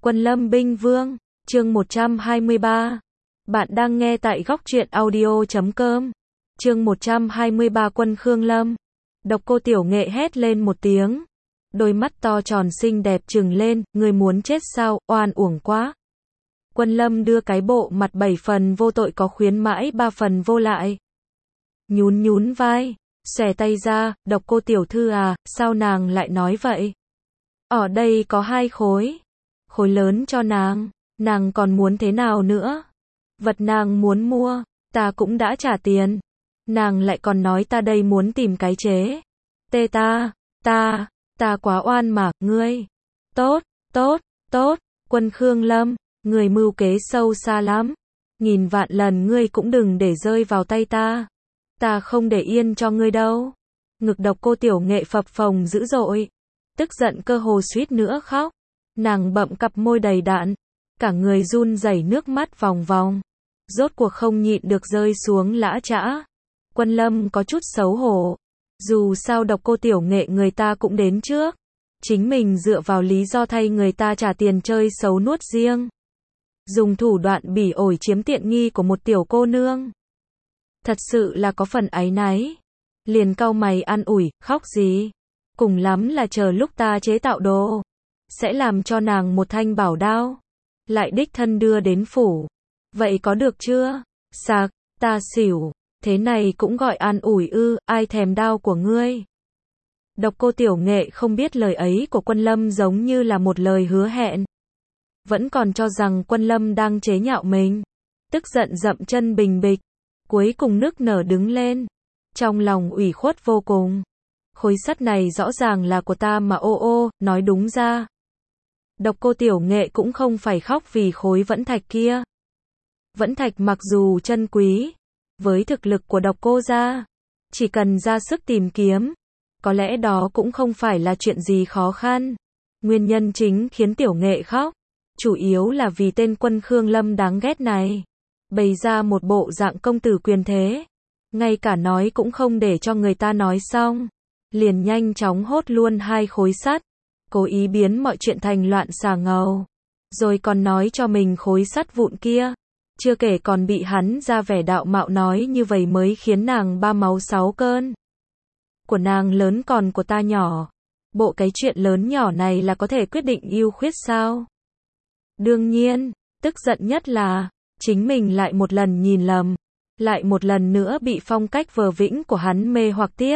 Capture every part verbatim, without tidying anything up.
Quân Lâm Binh Vương, chương một trăm hai mươi ba. Bạn đang nghe tại góc truyện audio chấm com. Chương một trăm hai mươi ba Quân Khương Lâm. Độc Cô Tiểu Nghệ hét lên một tiếng. Đôi mắt to tròn xinh đẹp trừng lên, người muốn chết sao, oan uổng quá. Quân Lâm đưa cái bộ mặt bảy phần vô tội có khuyến mãi ba phần vô lại. Nhún nhún vai, xòe tay ra, Độc Cô Tiểu Thư à, sao nàng lại nói vậy? Ở đây có hai khối. Khối lớn cho nàng, nàng còn muốn thế nào nữa? Vật nàng muốn mua, ta cũng đã trả tiền. Nàng lại còn nói ta đây muốn tìm cái chế. Tê ta, ta, ta quá oan mà, ngươi. Tốt, tốt, tốt, Quân Khương Lâm, người mưu kế sâu xa lắm. Nghìn vạn lần ngươi cũng đừng để rơi vào tay ta. Ta không để yên cho ngươi đâu. Ngực Độc Cô Tiểu Nghệ phập phồng dữ dội. Tức giận cơ hồ suýt nữa khóc. Nàng bậm cặp môi đầy đặn, cả người run rẩy nước mắt vòng vòng. Rốt cuộc không nhịn được rơi xuống lã chã. Quân Lâm có chút xấu hổ. Dù sao Độc Cô Tiểu Nghệ người ta cũng đến trước. Chính mình dựa vào lý do thay người ta trả tiền chơi xấu nuốt riêng. Dùng thủ đoạn bỉ ổi chiếm tiện nghi của một tiểu cô nương. Thật sự là có phần áy náy. Liền cau mày an ủi, khóc gì? Cùng lắm là chờ lúc ta chế tạo đồ. Sẽ làm cho nàng một thanh bảo đao. Lại đích thân đưa đến phủ. Vậy có được chưa? Sạc, ta xỉu. Thế này cũng gọi an ủi ư, ai thèm đao của ngươi? Độc Cô Tiểu Nghệ không biết lời ấy của Quân Lâm giống như là một lời hứa hẹn. Vẫn còn cho rằng Quân Lâm đang chế nhạo mình. Tức giận dậm chân bình bịch. Cuối cùng nức nở đứng lên. Trong lòng ủy khuất vô cùng. Khối sắt này rõ ràng là của ta mà ô ô, nói đúng ra. Độc Cô Tiểu Nghệ cũng không phải khóc vì khối vẫn thạch kia. Vẫn thạch mặc dù chân quý, với thực lực của Độc Cô gia, chỉ cần ra sức tìm kiếm, có lẽ đó cũng không phải là chuyện gì khó khăn. Nguyên nhân chính khiến Tiểu Nghệ khóc, chủ yếu là vì tên Quân Khương Lâm đáng ghét này, bày ra một bộ dạng công tử quyền thế, ngay cả nói cũng không để cho người ta nói xong, liền nhanh chóng hốt luôn hai khối sắt. Cố ý biến mọi chuyện thành loạn xà ngầu. Rồi còn nói cho mình khối sắt vụn kia. Chưa kể còn bị hắn ra vẻ đạo mạo nói như vậy mới khiến nàng ba máu sáu cơn. Của nàng lớn còn của ta nhỏ. Bộ cái chuyện lớn nhỏ này là có thể quyết định ưu khuyết sao? Đương nhiên, tức giận nhất là, chính mình lại một lần nhìn lầm. Lại một lần nữa bị phong cách vờ vĩnh của hắn mê hoặc tiếp.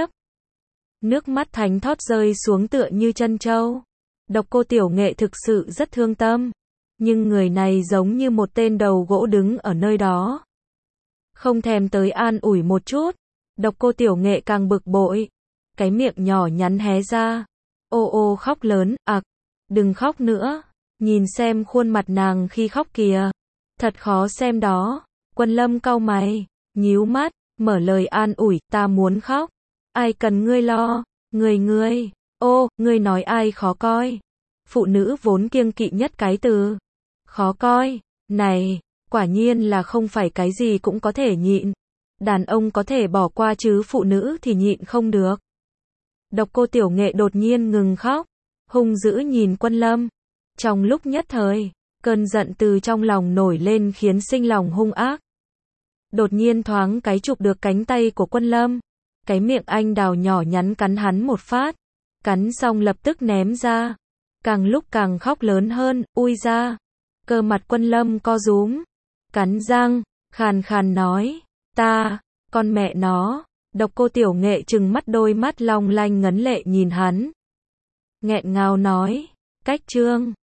Nước mắt thánh thót rơi xuống tựa như chân trâu. Độc Cô Tiểu Nghệ thực sự rất thương tâm. Nhưng người này giống như một tên đầu gỗ đứng ở nơi đó. Không thèm tới an ủi một chút. Độc Cô Tiểu Nghệ càng bực bội. Cái miệng nhỏ nhắn hé ra. Ô ô khóc lớn, ặc. Đừng khóc nữa. Nhìn xem khuôn mặt nàng khi khóc kìa. Thật khó xem đó. Quân Lâm cau mày, nhíu mắt, mở lời an ủi, ta muốn khóc. Ai cần ngươi lo, ngươi ngươi, ô, ngươi nói ai khó coi. Phụ nữ vốn kiêng kỵ nhất cái từ khó coi, này, quả nhiên là không phải cái gì cũng có thể nhịn. Đàn ông có thể bỏ qua chứ phụ nữ thì nhịn không được. Độc Cô Tiểu Nghệ đột nhiên ngừng khóc, hung dữ nhìn Quân Lâm. Trong lúc nhất thời, cơn giận từ trong lòng nổi lên khiến sinh lòng hung ác. Đột nhiên thoáng cái chụp được cánh tay của Quân Lâm. Cái miệng anh đào nhỏ nhắn cắn hắn một phát. Cắn xong lập tức ném ra. Càng lúc càng khóc lớn hơn, ui ra. Cơ mặt Quân Lâm co rúm. Cắn răng, khàn khàn nói. Ta, con mẹ nó. Độc Cô Tiểu Nghệ trừng mắt đôi mắt long lanh ngấn lệ nhìn hắn. Nghẹn ngào nói. Cách trương.